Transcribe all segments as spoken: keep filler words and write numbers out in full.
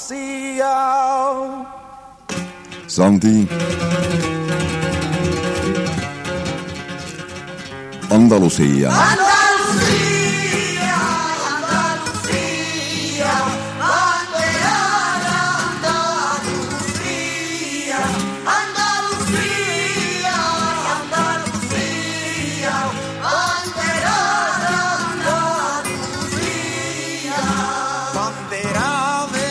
Andalucía. Santi. Andalucía. Andalucía, Andalucía, bandera de Andalucía, Andalucía, Andalucía, bandera de Andalucía, bandera de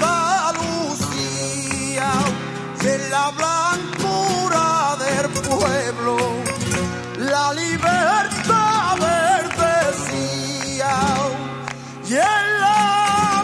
Andalucía, de la blancura del pueblo, la libertad verdecía y en la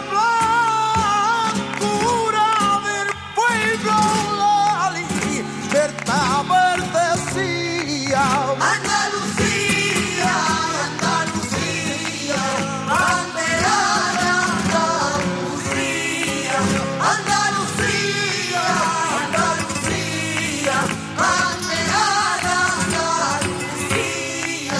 blancura del pueblo la libertad verdecía. Andalucía, Andalucía, bandera de Andalucía, Andalucía, Andalucía, bandera de Andalucía.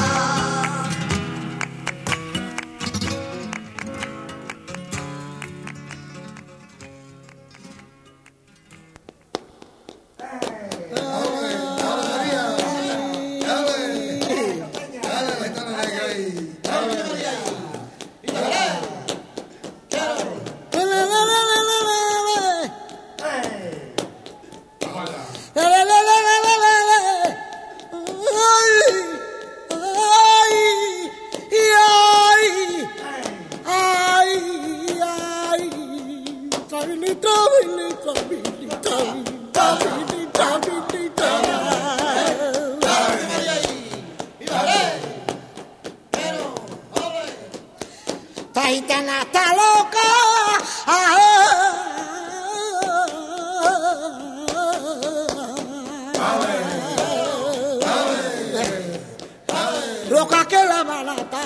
Esta gitana está loca. Loca que la balata.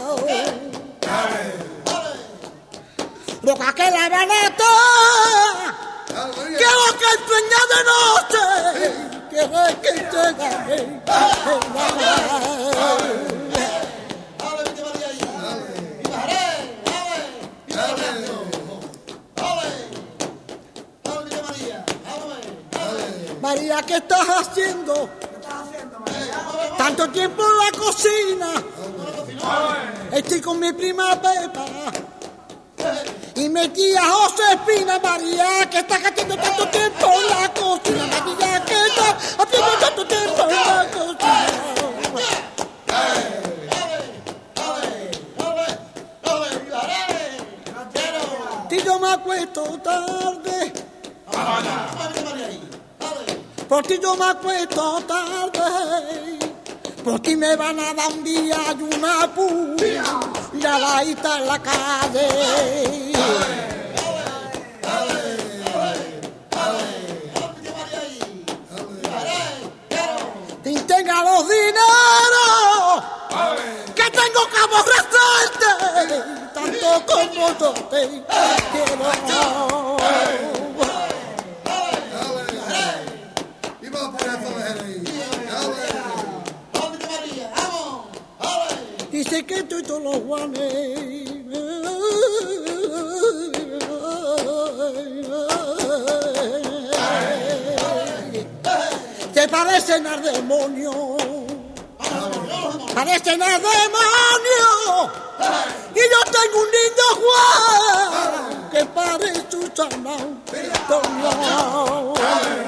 Loca que la balata. Quiero que sueña de noche. Quiero que te gane. María, ¿qué estás haciendo? Tanto tiempo en la cocina. Estoy con mi prima Pepa y mi tía Josefina. María, ¿qué estás haciendo tanto tiempo en la cocina? María, ¿qué estás haciendo tanto tiempo en la cocina? Si yo me acuesto tarde, por ti yo me acuesto tarde, por ti me van a dar un día y una puya, y a la ita en la calle. Y tenga los dineros, que tengo que aborrecerte, tanto como yo te quiero. Dice que tú y todos los guanes te parecen al demonio, parecen al demonio. Y yo tengo un niño Juan que parece un San Antonio.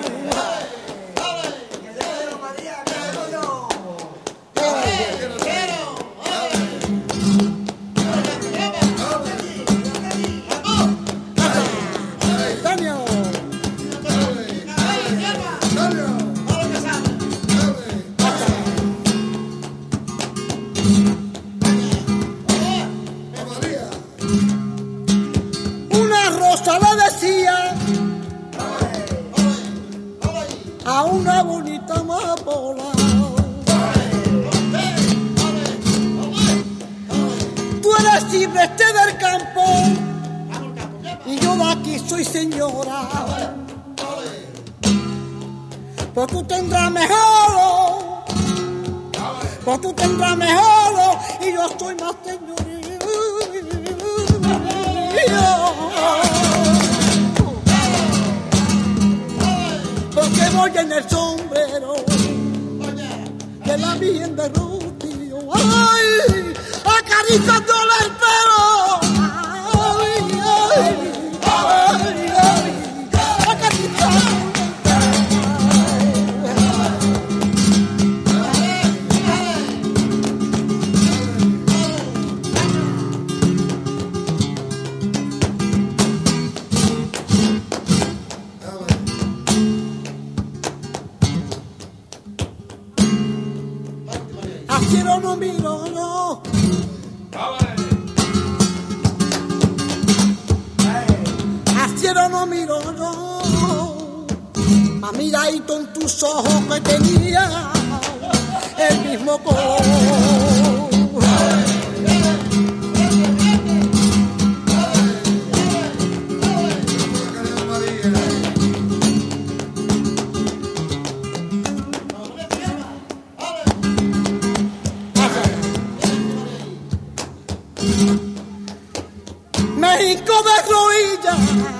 Una rosa le decía a una bonita amapola: tú eres libre este del campo y yo de aquí soy señora, pues tú tendrás mejor, pues tú tendrás mejor y yo soy más señorita. erizándole el pelo. Ay, ay, ay, ay, acariciándole. Al cielo no miro yo, al cielo no miro yo, ma miradito en tus ojos que tenía el mismo color. México de rodillas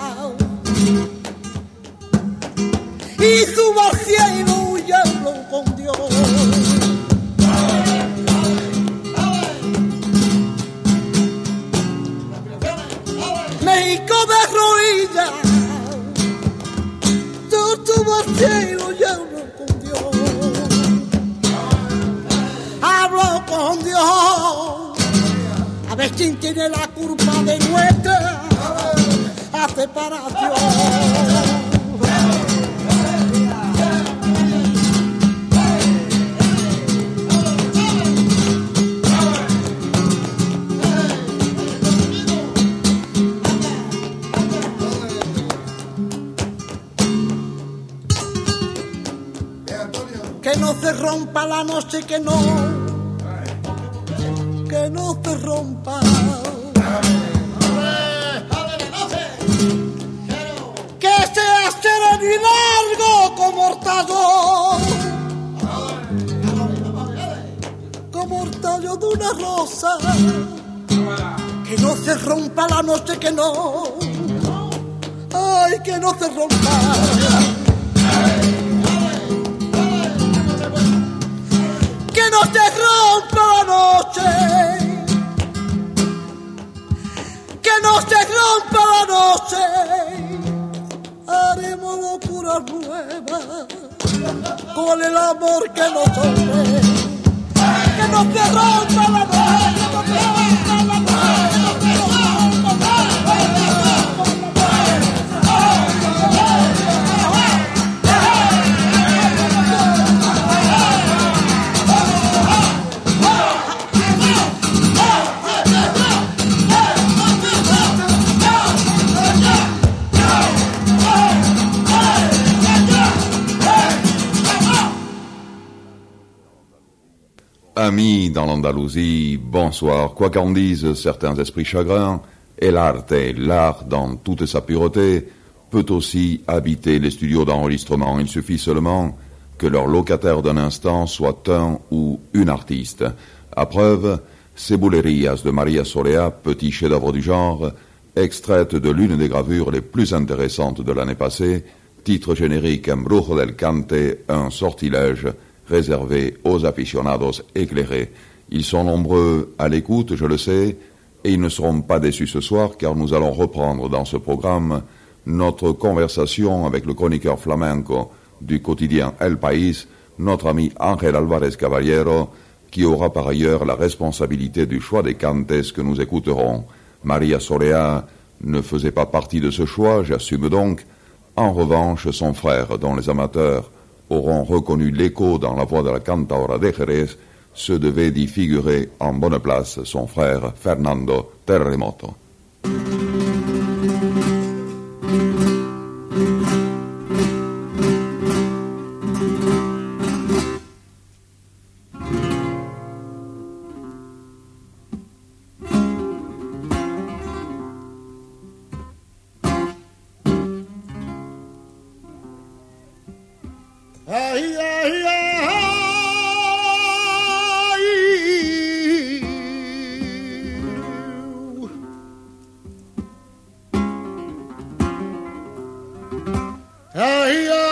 y subo al cielo y hablo con Dios. México de rodillas, yo subo al cielo y hablo con Dios. Hablo con Dios. A ver quién tiene la culpa de nuestra separación. Que no se rompa la noche, que no, que no se rompa. Que sea sereno y largo como hurtado, como hurtado de una rosa. Que no se rompa la noche, que no, ay, que no se rompa. Que no se rompa la noche, que no se rompa la noche, haremos locuras nuevas con el amor que nos une. Que no se rompa la noche, que no se rompa la noche, que no se rompa la Amis dans l'Andalousie, bonsoir. Quoi qu'en disent certains esprits chagrins, El Arte, l'art dans toute sa pureté, peut aussi habiter les studios d'enregistrement. Il suffit seulement que leur locataire d'un instant soit un ou une artiste. À preuve, ces Bulerías de María Sorea, petit chef-d'œuvre du genre, extraite de l'une des gravures les plus intéressantes de l'année passée, titre générique Embrujo del Cante, un sortilège réservé aux aficionados éclairés. Ils sont nombreux à l'écoute, je le sais, et ils ne seront pas déçus ce soir, car nous allons reprendre dans ce programme notre conversation avec le chroniqueur flamenco du quotidien El País, notre ami Ángel Álvarez Caballero, qui aura par ailleurs la responsabilité du choix des cantes que nous écouterons. María Sorea ne faisait pas partie de ce choix, j'assume donc. En revanche, son frère, dont les amateurs auront reconnu l'écho dans la voix de la cantaora de Jerez, se devait d'y figurer en bonne place son frère Fernando Terremoto. Ay, ay, ay, ay, ay,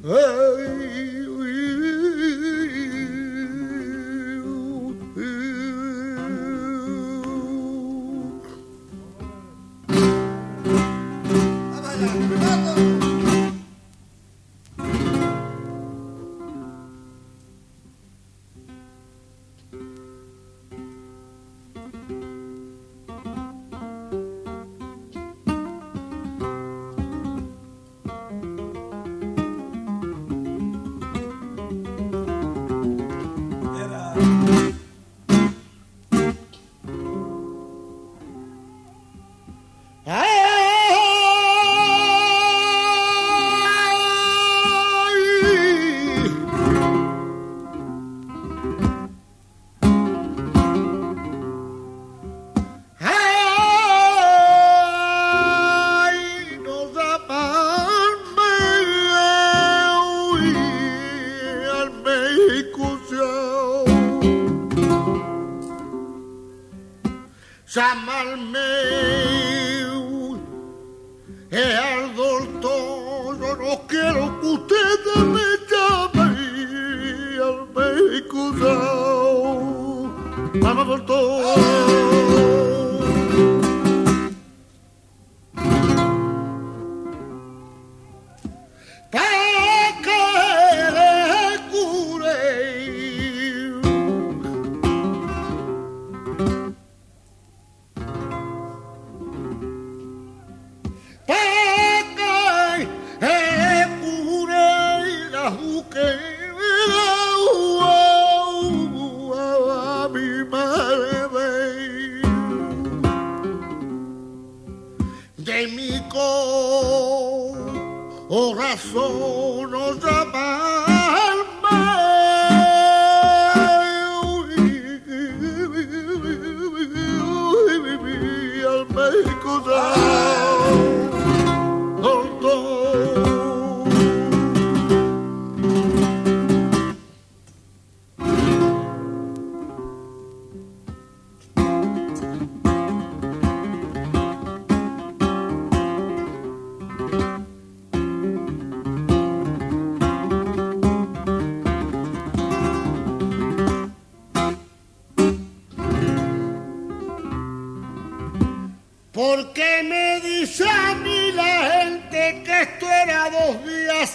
¿Por qué me dice a mí la gente que esto era dos días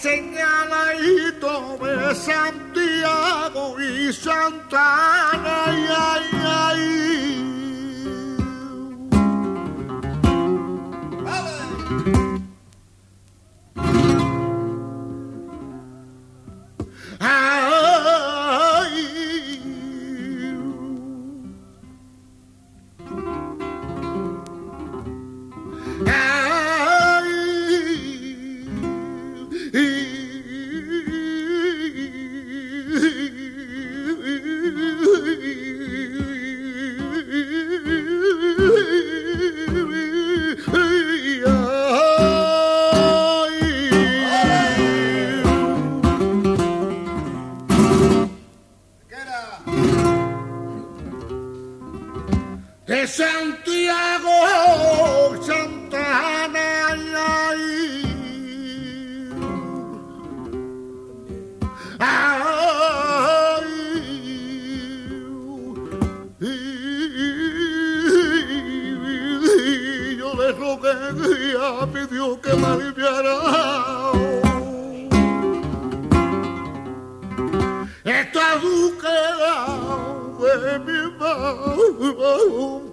señaladito de Santiago y Santana? Ay, ay, ay. De Santiago, Santana, ay, ay, yo le rogué a mi Dios que me aliviara esta búsqueda de mi mano.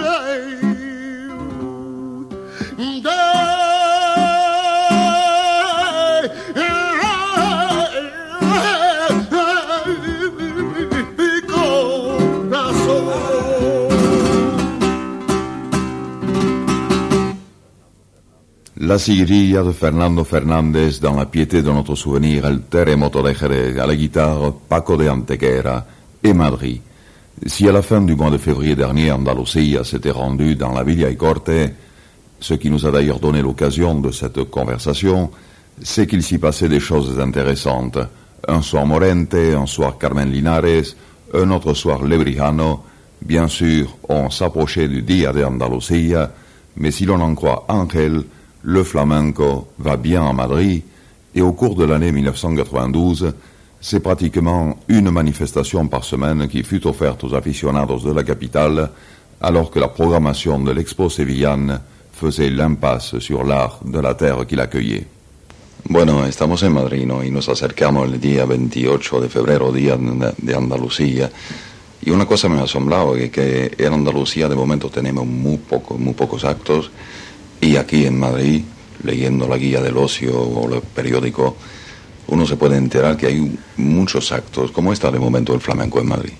La sillería de Fernando Fernández dans la piété de notre souvenir, el terremoto de Jerez, à la guitare Paco de Antequera et Madrid. Si à la fin du mois de février dernier, Andalusia s'était rendue dans la Villa y Corte, ce qui nous a d'ailleurs donné l'occasion de cette conversation, c'est qu'il s'y passait des choses intéressantes. Un soir Morente, un soir Carmen Linares, un autre soir Lebrijano. Bien sûr, on s'approchait du Dia de Andalusia, mais si l'on en croit Ángel, le flamenco va bien à Madrid Et au cours de l'année mille neuf cent quatre-vingt-douze, c'est pratiquement une manifestation par semaine qui fut offerte aux aficionados de la capitale, alors que la programmation de l'Expo Sevillane faisait l'impasse sur l'art de la terre qui l'accueillait. Bueno, estamos en Madrid, ¿no? Y nos acercamos el día veintiocho de febrero, Día de Andalucía. Y una cosa me ha asombrado, que, que en Andalucía de momento tenemos muy, poco, muy pocos actos, y aquí en Madrid, leyendo la guía del ocio o los periódicos, uno se puede enterar que hay muchos actos. ¿Cómo está de momento el flamenco en Madrid?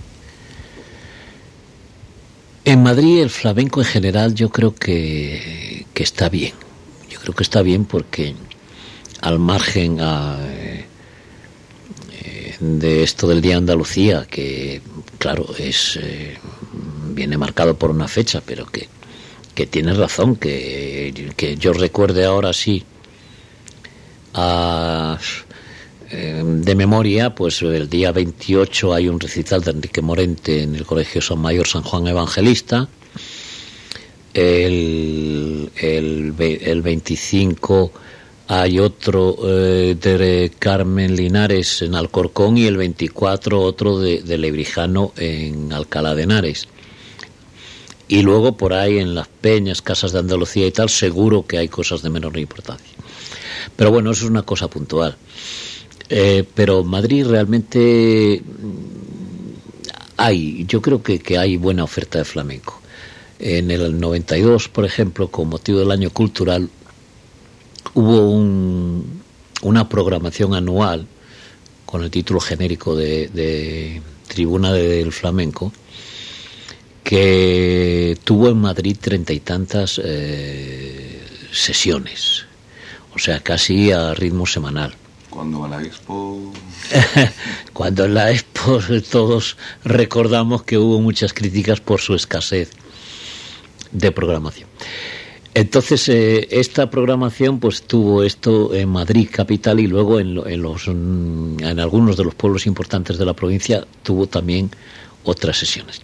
En Madrid el flamenco en general yo creo que, que está bien. Yo creo que está bien porque al margen a, eh, de esto del Día de Andalucía, que claro, es eh, viene marcado por una fecha, pero que, que tienes razón, que, que yo recuerde ahora sí a, eh, de memoria, pues el día veintiocho hay un recital de Enrique Morente en el Colegio San Mayor San Juan Evangelista. El, el, el veinticinco hay otro eh, de Carmen Linares en Alcorcón, y el veinticuatro otro de, de Lebrijano en Alcalá de Henares. Y luego por ahí en las peñas, casas de Andalucía y tal, seguro que hay cosas de menor importancia. Pero bueno, eso es una cosa puntual. Eh, pero Madrid realmente hay, yo creo que, que hay buena oferta de flamenco. En el noventa y dos, por ejemplo, con motivo del año cultural, hubo un, una programación anual con el título genérico de, de Tribuna del Flamenco, que tuvo en Madrid treinta y tantas eh, sesiones, o sea, casi a ritmo semanal. Cuando en la Expo... Cuando en la Expo todos recordamos que hubo muchas críticas por su escasez de programación. Entonces eh, esta programación pues tuvo esto en Madrid capital, y luego en, en los en algunos de los pueblos importantes de la provincia tuvo también otras sesiones.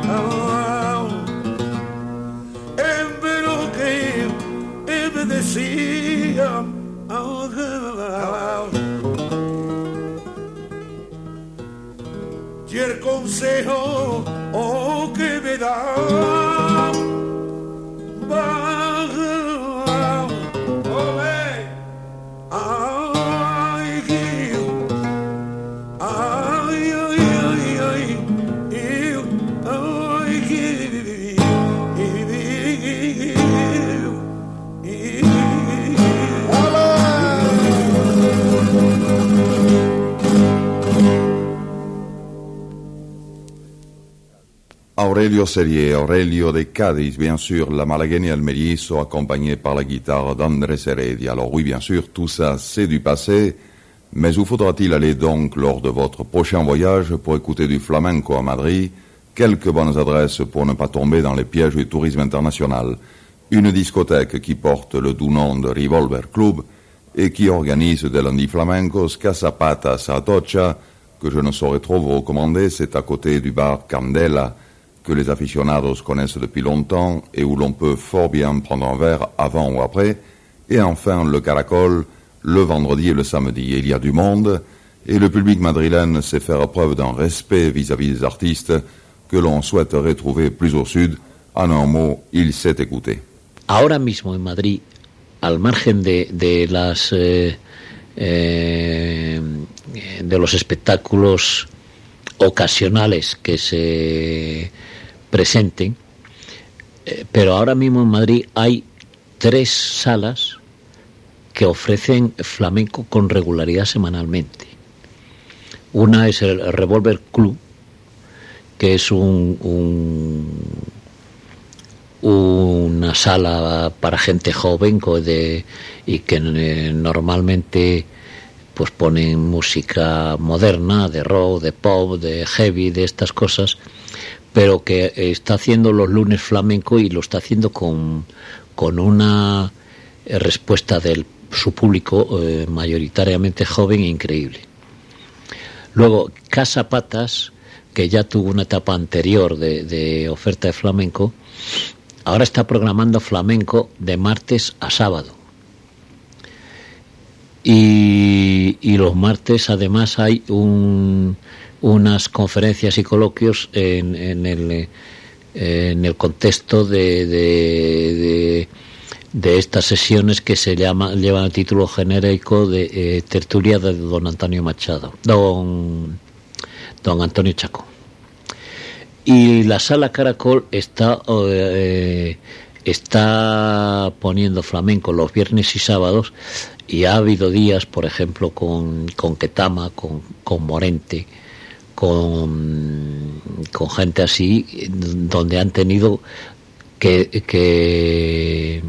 Ah, en vero que él me decía, ah, ah, y el consejo oh, que me da, va, oh, eh, ay, ay, ay, ay, ay, Aurelio Sellier, Aurelio de Cádiz, bien sûr, la Malagueña et le Mellizo, accompagné par la guitare d'Andrés Heredia. Alors oui, bien sûr, tout ça, c'est du passé, mais où faudra-t-il aller donc lors de votre prochain voyage pour écouter du flamenco à Madrid? Quelques bonnes adresses pour ne pas tomber dans les pièges du tourisme international. Une discothèque qui porte le doux nom de Revolver Club et qui organise des lundis flamencos Casa Patas à Atocha, que je ne saurais trop vous recommander, c'est à côté du bar Candela, que les aficionados connaissent depuis longtemps et où l'on peut fort bien prendre un verre avant ou après. Et enfin, le Caracol, le vendredi et le samedi. Il y a du monde et le public madrilène sait faire preuve d'un respect vis-à-vis des artistes que l'on souhaiterait trouver plus au sud. En un mot, il sait écouter. Ahora mismo en Madrid, al margen de, de las eh, eh, de los espectáculos ocasionales que se presenten, eh, pero ahora mismo en Madrid hay tres salas que ofrecen flamenco con regularidad semanalmente. Una es el Revolver Club, que es un, un una sala para gente joven de, y que eh, normalmente pues ponen música moderna, de rock, de pop, de heavy, de estas cosas, pero que está haciendo los lunes flamenco y lo está haciendo con, con una respuesta de su público eh, mayoritariamente joven e increíble. Luego, Casa Patas, que ya tuvo una etapa anterior de, de oferta de flamenco, ahora está programando flamenco de martes a sábado. Y, y los martes además hay un, unas conferencias y coloquios en, en, el, en el contexto de, de, de, de estas sesiones que se llama, llevan el título genérico de eh, tertulia de don Antonio Machado, don, don Antonio Chacón. Y la sala Caracol está eh, está poniendo flamenco los viernes y sábados, y ha habido días, por ejemplo, con, con Ketama, con, con Morente, con, con gente así, donde han tenido que, que,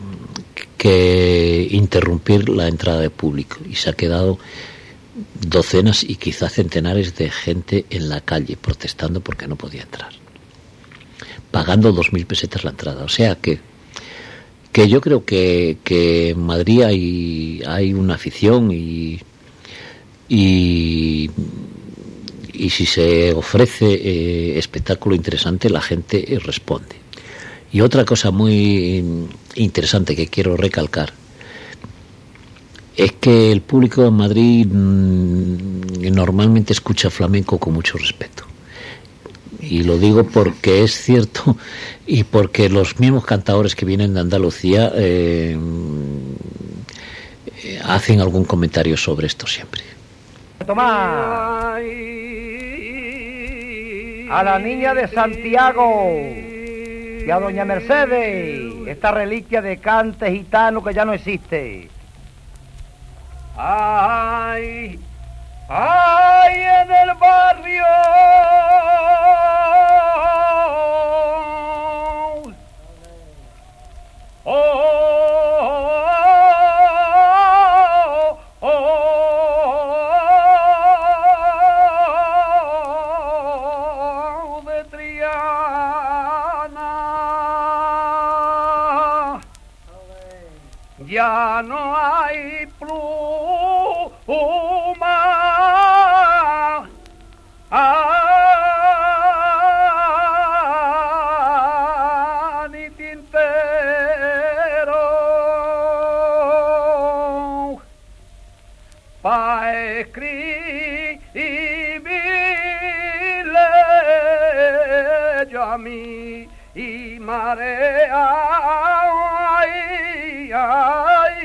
que interrumpir la entrada de público, y se ha quedado docenas y quizás centenares de gente en la calle protestando porque no podía entrar, pagando dos mil pesetas la entrada. O sea que que yo creo que, que en Madrid hay, hay una afición y, y y si se ofrece eh, espectáculo interesante, la gente eh, responde. Y otra cosa muy interesante que quiero recalcar es que el público de Madrid mmm, normalmente escucha flamenco con mucho respeto. Y lo digo porque es cierto, y porque los mismos cantadores que vienen de Andalucía eh, hacen algún comentario sobre esto siempre. Tomás, a la niña de Santiago y a doña Mercedes, esta reliquia de cante gitano que ya no existe. Ay, ay, en el barrio. Oh, oh, oh, oh, de Triana. Ya no hay pluma. escribirle yo a mí y marea, ay, ay,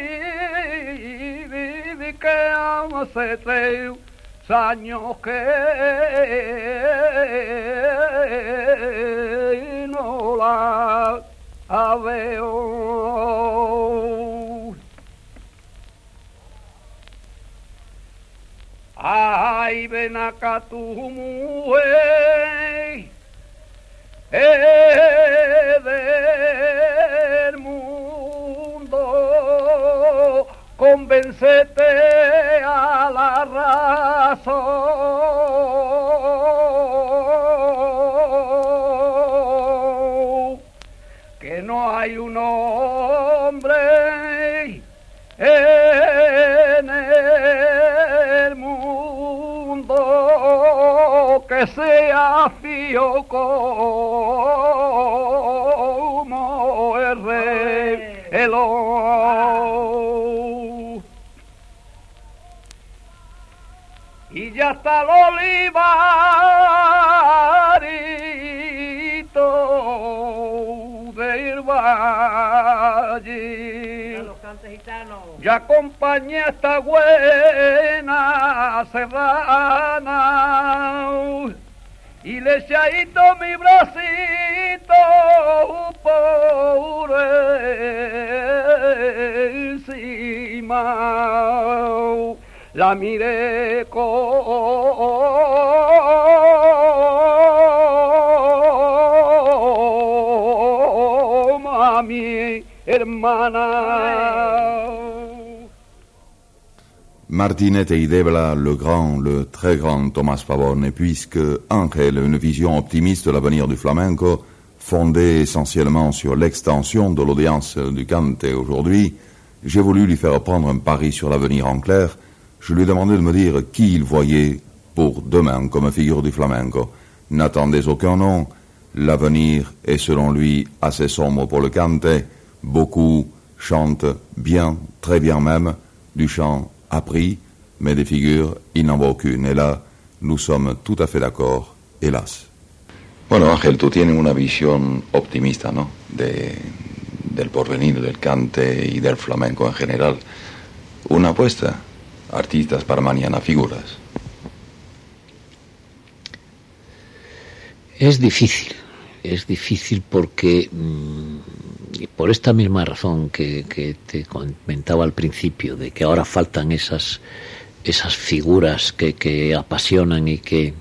viví que hace tres años que no la veo. Ay, ven acá tu mujer, eh, del mundo, convéncete a la razón, que no hay un hombre en el mundo que sea fío como el rey Elón. Y ya está el olivarito del valle, ya acompañé a esta buena serrana y le echadito mi bracito por encima, la miré como a mi hermana. Martinette et Idebla, le grand, le très grand Thomas Pavone, et puisque Ángel a une vision optimiste de l'avenir du flamenco, fondée essentiellement sur l'extension de l'audience du cante aujourd'hui, j'ai voulu lui faire prendre un pari sur l'avenir en clair. Je lui ai demandé de me dire qui il voyait pour demain comme figure du flamenco. N'attendez aucun nom, l'avenir est selon lui assez sombre pour le cante. Beaucoup chantent bien, très bien même, du chant appris, mais des figures, il n'en voit aucune. Et là, nous sommes tout à fait d'accord, hélas. Bueno, Ángel, tú tienes una visión optimista, ¿no?, de, del porvenir del cante y del flamenco en general. Una apuesta, artistas para mañana, figuras. Es difícil, es difícil porque, mmm, por esta misma razón que, que te comentaba al principio, de que ahora faltan esas, esas figuras que, que apasionan y que,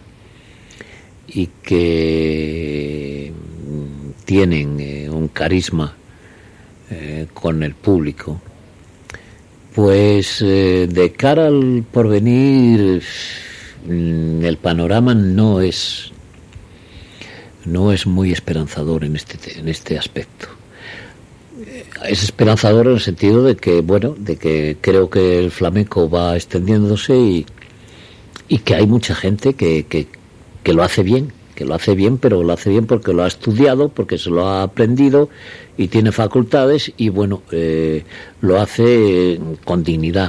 y que tienen eh, un carisma eh, con el público, pues eh, de cara al porvenir el panorama no es no es muy esperanzador en este en este aspecto. Es esperanzador en el sentido de que, bueno, de que creo que el flamenco va extendiéndose y, y que hay mucha gente que, que, que lo hace bien, que lo hace bien, pero lo hace bien porque lo ha estudiado, porque se lo ha aprendido y tiene facultades y, bueno, eh, lo hace con dignidad.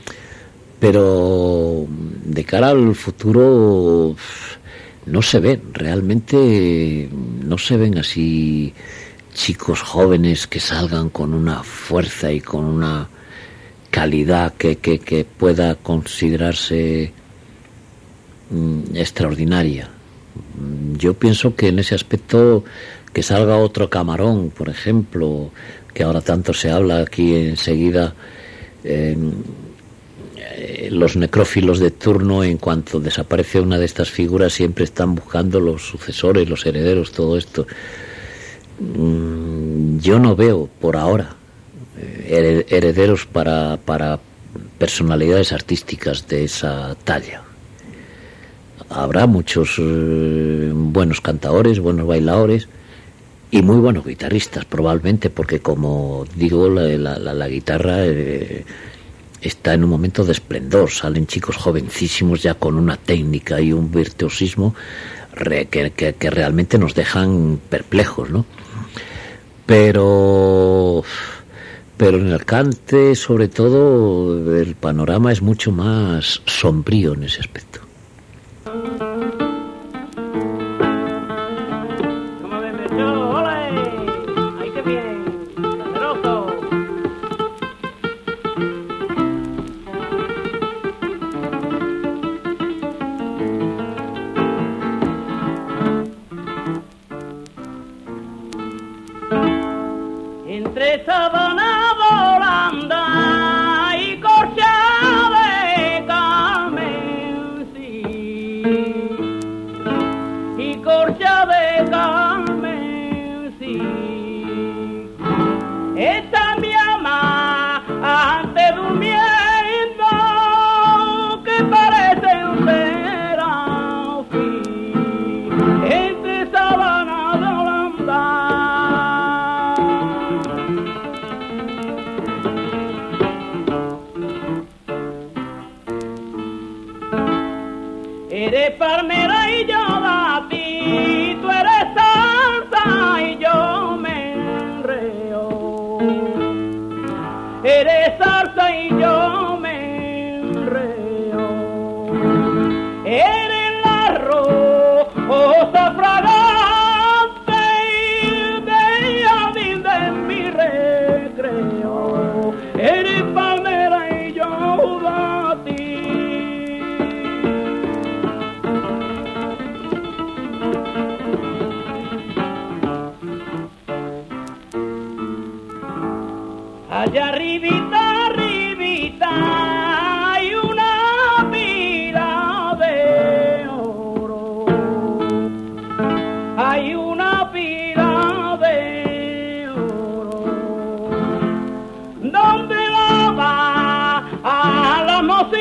Pero de cara al futuro no se ven, realmente no se ven así chicos jóvenes que salgan con una fuerza y con una calidad que, que, que pueda considerarse mm, extraordinaria. Yo pienso que en ese aspecto que salga otro Camarón, por ejemplo, que ahora tanto se habla aquí enseguida, eh, eh, los necrófilos de turno, en cuanto desaparece una de estas figuras, siempre están buscando los sucesores, los herederos, todo esto. Yo no veo por ahora herederos para, para personalidades artísticas de esa talla. Habrá muchos eh, buenos cantadores, buenos bailadores y muy buenos guitarristas probablemente, porque como digo, la, la, la, la guitarra eh, está en un momento de esplendor. Salen chicos jovencísimos ya con una técnica y un virtuosismo re, que, que, que realmente nos dejan perplejos, ¿no? Pero Pero en el cante, sobre todo, el panorama es mucho más sombrío en ese aspecto. Entre sabana volanda y corcha de Carmen, sí, y corcha de Carmen, sí, esta mi ama ante durmiendo que parece un serafín, entre sabana volanda. Eres palmera y yo a ti, tú eres salsa y yo me enreo. Eres salsa y yo me enreo. Eres la rosa fragante del jardín de mi recreo. Eres palmera y yo a ti. Allá arribita, arribita, hay una pila de oro. Hay una pila de oro. Donde la va a la mocita,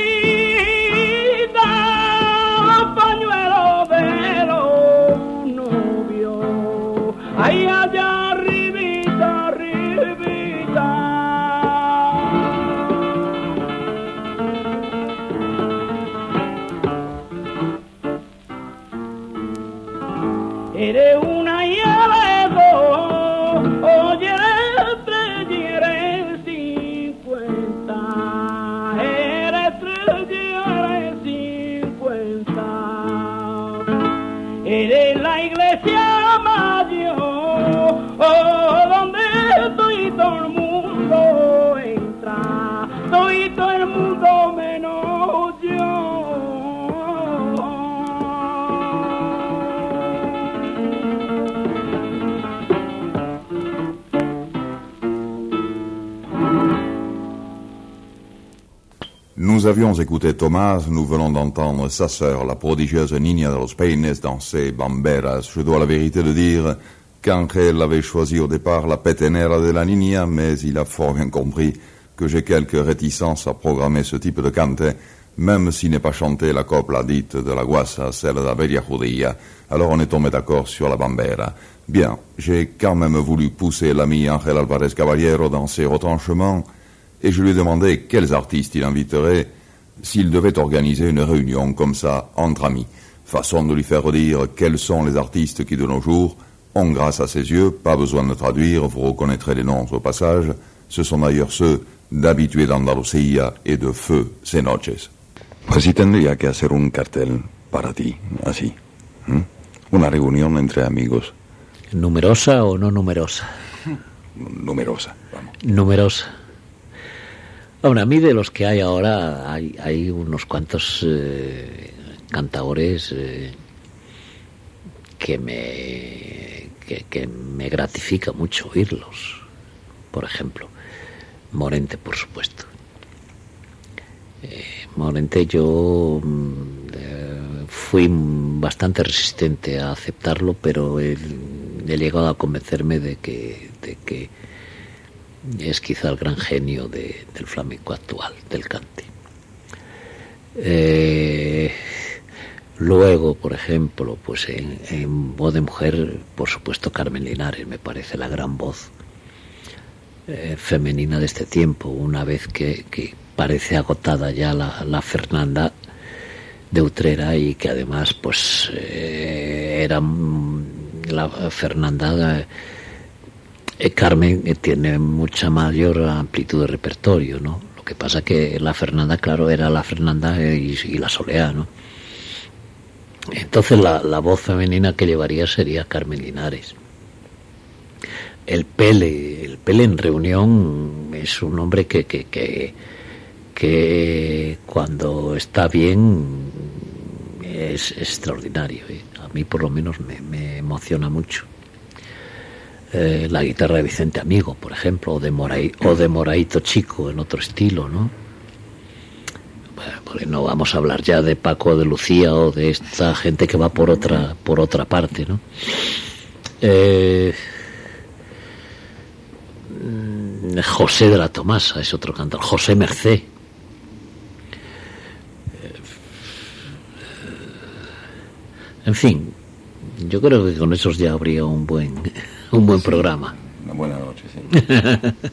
pañuelo de los novios. Ahí allá arribita, arribita. Eres una y eres dos, oye, eres tres y eres cincuenta. Eres tres y eres cincuenta. Eres la iglesia mayor, oh, donde estoy todo el mundo entra, estoy todo el mundo menos yo. Nous avions écouté Thomas, nous venons d'entendre sa sœur, la prodigieuse Niña de los Peines, danser bamberas. Je dois la vérité de dire qu'Angel avait choisi au départ la petenera de la Niña, mais il a fort bien compris que j'ai quelques réticences à programmer ce type de cante, même s'il n'est pas chanté la copla dite de la guasa, celle de la Bella Judía. Alors on est tombé d'accord sur la bambera. Bien, j'ai quand même voulu pousser l'ami Angel Alvarez Caballero dans ses retranchements, et je lui ai demandé quels artistes il inviterait s'il devait organiser une réunion comme ça entre amis, façon de lui faire dire quels sont les artistes qui de nos jours ont grâce à ses yeux, pas besoin de traduire, vous reconnaîtrez les noms au passage, ce sont d'ailleurs ceux d'Habitués d'Andalucía et de Feu Ces Noches. Pues sí tendría que hacer un cartel para ti, así, ¿eh? Una reunión entre amigos. ¿Numerosa o no numerosa? Numerosa, vamos. Numerosa. Bueno, a mí de los que hay ahora hay, hay unos cuantos eh, cantadores eh, que me que, que me gratifica mucho oírlos. Por ejemplo, Morente, por supuesto. Eh, Morente yo eh, fui bastante resistente a aceptarlo, pero he, he llegado a convencerme de que, de que es quizá el gran genio de, del flamenco actual, del cante. Eh, luego, por ejemplo, pues en, en voz de mujer, por supuesto, Carmen Linares me parece la gran voz eh, femenina de este tiempo, una vez que, que parece agotada ya la, la Fernanda de Utrera, y que además pues eh, era la Fernanda Eh, Carmen eh, tiene mucha mayor amplitud de repertorio, ¿no? Lo que pasa que la Fernanda, claro, era la Fernanda y, y la Soleá, ¿no? Entonces la, la voz femenina que llevaría sería Carmen Linares. El Pele, el Pele en reunión es un hombre que, que, que, que cuando está bien es, es extraordinario, ¿eh? A mí por lo menos me, me emociona mucho. Eh, la guitarra de Vicente Amigo, por ejemplo, o de, Morai, o de Moraito Chico en otro estilo, ¿no? Bueno, porque no vamos a hablar ya de Paco de Lucía o de esta gente que va por otra, por otra parte, ¿no? Eh, José de la Tomasa es otro cantante, José Mercé. En fin, yo creo que con esos ya habría un buen un buen sí, programa. Una buena noche, sí.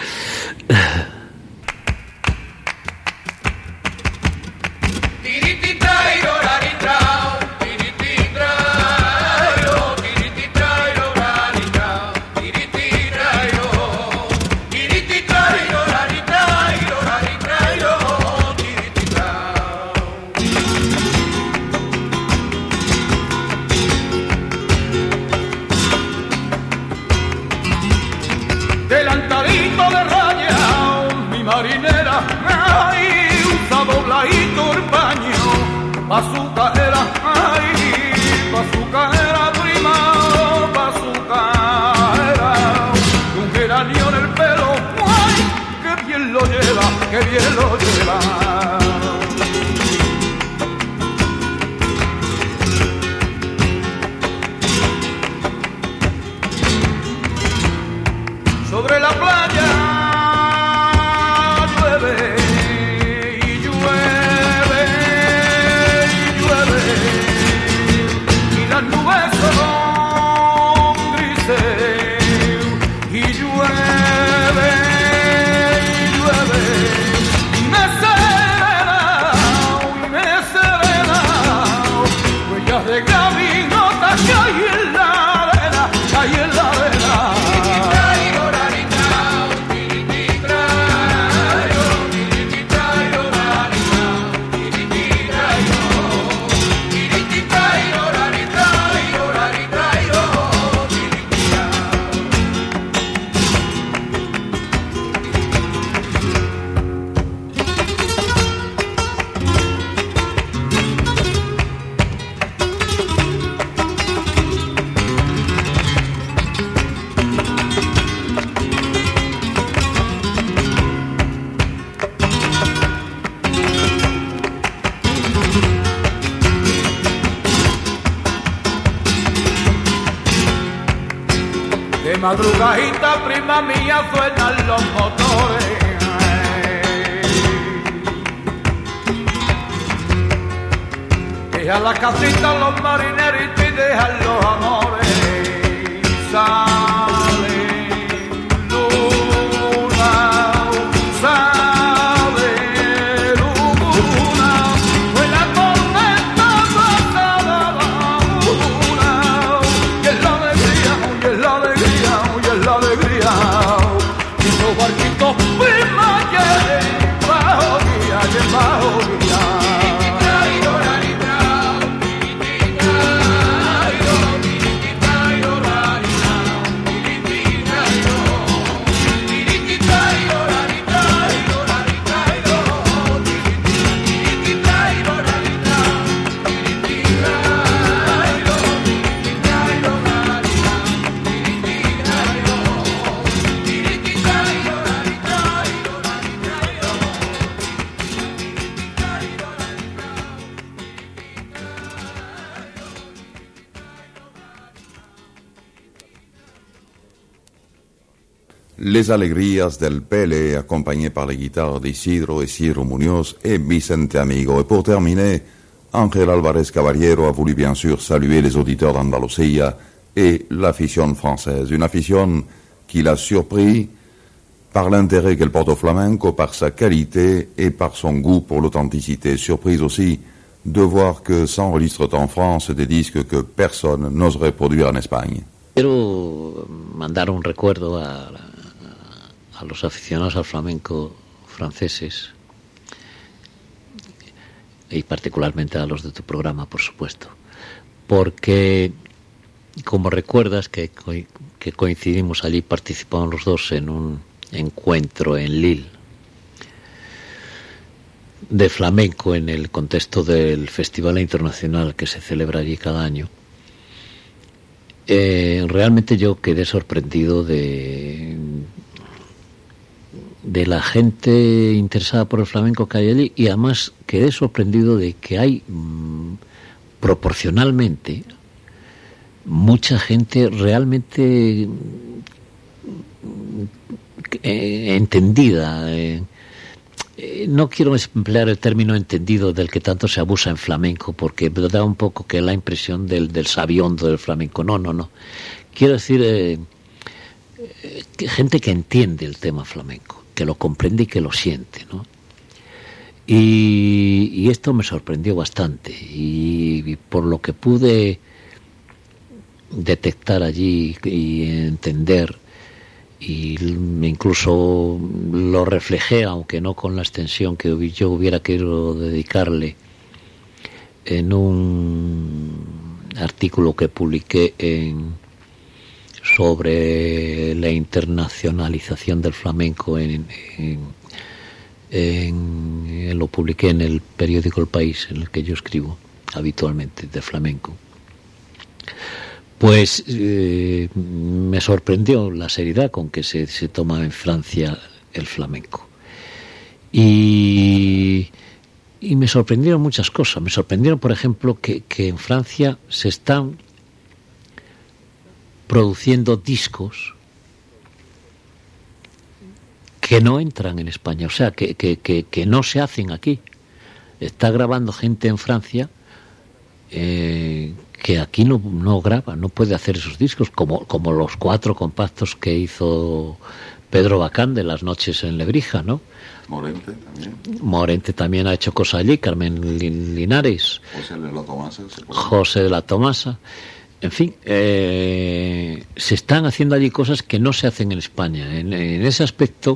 Pa' su caera, ay, pa' su caera prima, pa' su caera, un geranio en el pelo, ay, que bien lo lleva, que bien lo lleva. Sobre la playa llueve. Madrugadita, prima mía, suenan los motores. Deja la casita los marineritos y dejan los amores. Sale luna, sale luna, fue la tormenta pasada la luna, y es la alegría, y es la alegría, y es la alegría, y los barquitos prima que bajo guía, y bajo guía. Les Alegrías del Pele, accompagné par les guitares d'Isidro Isidro Muñoz et Vicente Amigo. Et pour terminer, Ángel Álvarez Caballero a voulu bien sûr saluer les auditeurs d'Andalucía et l'afición française. Une afición qui l'a surpris par l'intérêt qu'elle porte au flamenco, par sa qualité et par son goût pour l'authenticité. Surprise aussi de voir que s'enregistrent en France des disques que personne n'oserait produire en Espagne. Quiero mandar un recuerdo a, a los aficionados al flamenco franceses y particularmente a los de tu programa, por supuesto, porque como recuerdas que, que coincidimos allí, participamos los dos en un encuentro en Lille de flamenco en el contexto del Festival Internacional que se celebra allí cada año. Eh, realmente yo quedé sorprendido de de la gente interesada por el flamenco que hay allí, y además quedé sorprendido de que hay mmm, proporcionalmente mucha gente realmente eh, entendida. Eh, eh, no quiero emplear el término entendido del que tanto se abusa en flamenco, porque da un poco que la impresión del, del sabiondo del flamenco. No, no, no. Quiero decir, eh, eh, que gente que entiende el tema flamenco, que lo comprende y que lo siente, ¿no? Y, y esto me sorprendió bastante, y, y por lo que pude detectar allí y entender, y incluso lo reflejé, aunque no con la extensión que yo hubiera querido dedicarle, en un artículo que publiqué en, sobre la internacionalización del flamenco en, en, en, lo publiqué en el periódico El País, en el que yo escribo habitualmente de flamenco. Pues eh, me sorprendió la seriedad con que se, se toma en Francia el flamenco. Y, y me sorprendieron muchas cosas. Me sorprendieron, por ejemplo, que, que en Francia se están produciendo discos que no entran en España, o sea, que, que, que, que no se hacen aquí. Está grabando gente en Francia eh, que aquí no, no graba, no puede hacer esos discos, como, como los cuatro compactos que hizo Pedro Bacán de Las Noches en Lebrija, ¿no? Morente también. Morente también ha hecho cosas allí, Carmen Linares. José de la Tomasa. José de la Tomasa. En fin, eh, se están haciendo allí cosas que no se hacen en España. En, en ese aspecto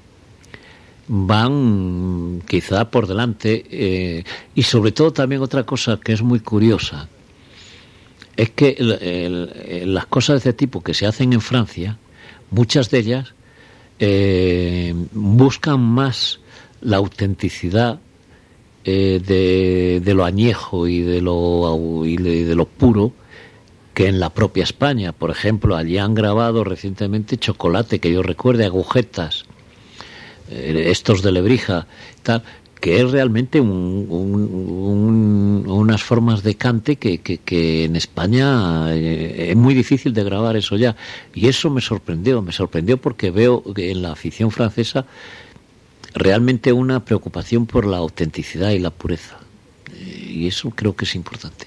van quizá por delante, eh, y sobre todo también otra cosa que es muy curiosa, es que el, el, las cosas de este tipo que se hacen en Francia, muchas de ellas eh, buscan más la autenticidad eh, de, de lo añejo y de lo, y de, de lo puro, que en la propia España. Por ejemplo, allí han grabado recientemente Chocolate, que yo recuerde, Agujetas, eh, estos de Lebrija, tal, que es realmente un, un, un, unas formas de cante que, que, que en España eh, es muy difícil de grabar eso ya. Y eso me sorprendió, me sorprendió porque veo en la afición francesa realmente una preocupación por la autenticidad y la pureza. Eh, y eso creo que es importante.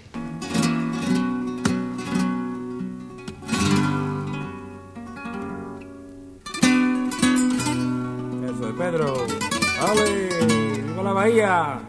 Pedro, ¡ale! ¡Viva la Bahía!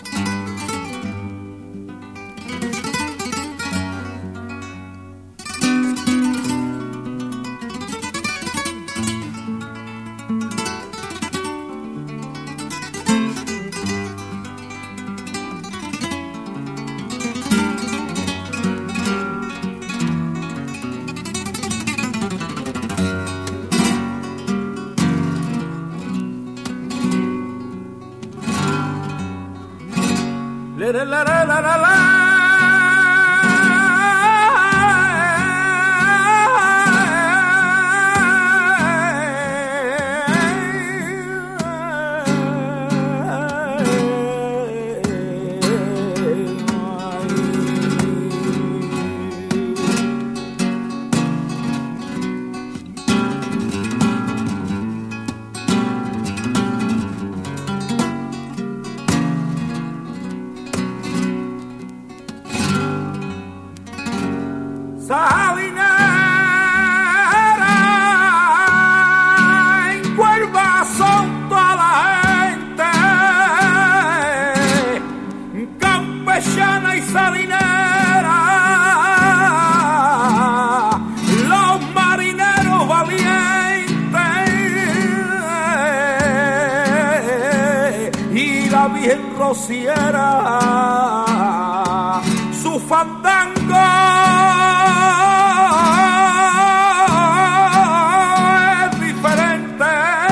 La la la la la la. Virgen rociera, su fandango es diferente.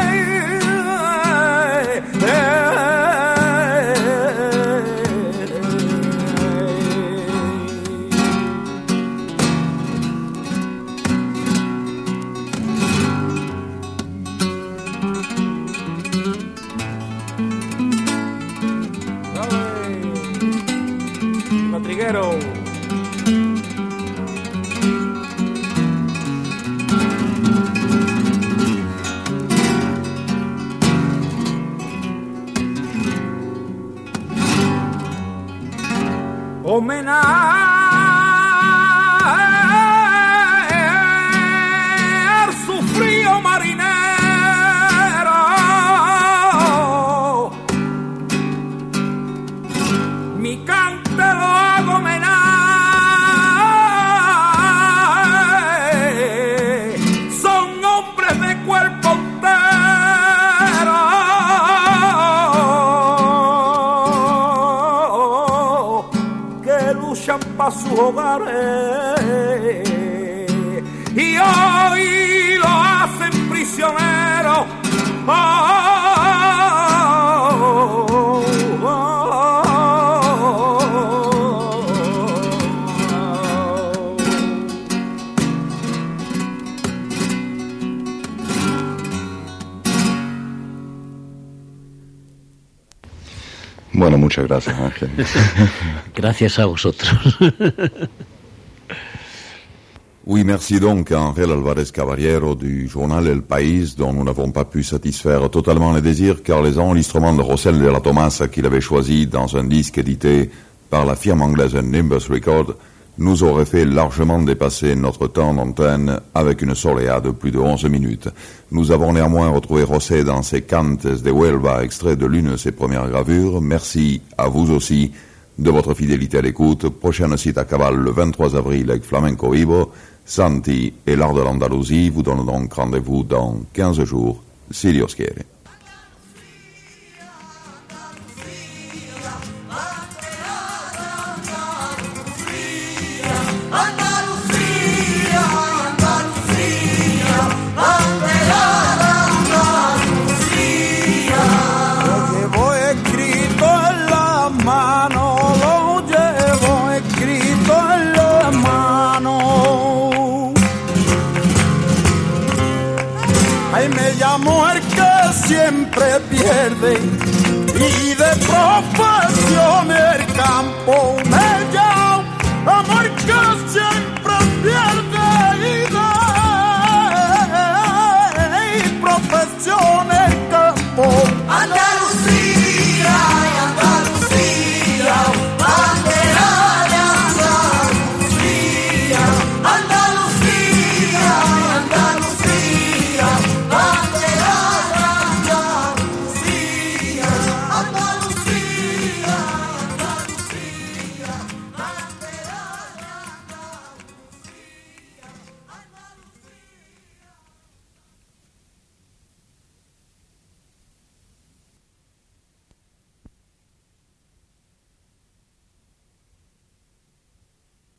Triguero. Homenaje su frío marinero, mi cante lo hago homenaje, son hombres de cuerpo entero que luchan para sus hogares y hoy lo hacen prisionero. Oh, oh, oh, oh. Bueno, muchas gracias, Ángel. Gracias a vosotros. Oui, merci donc à Ángel Álvarez Caballero du journal El País, dont nous n'avons pas pu satisfaire totalement les désirs, car les enregistrements de Rosel de la Tomasa qu'il avait choisi dans un disque édité par la firme anglaise Nimbus Records nous auraient fait largement dépasser notre temps d'antenne avec une soleá de plus de onze minutes. Nous avons néanmoins retrouvé Rosé dans ses Cantes de Huelva, extrait de l'une de ses premières gravures. Merci à vous aussi de votre fidélité à l'écoute. Prochaine cite à Cabal le vingt-trois avril avec Flamenco Vivo. Santi et l'art de l'Andalousie vous donnent donc rendez-vous dans quinze jours, si Dios quiere. Siempre pierde y de profesión el campo me llama amor que siempre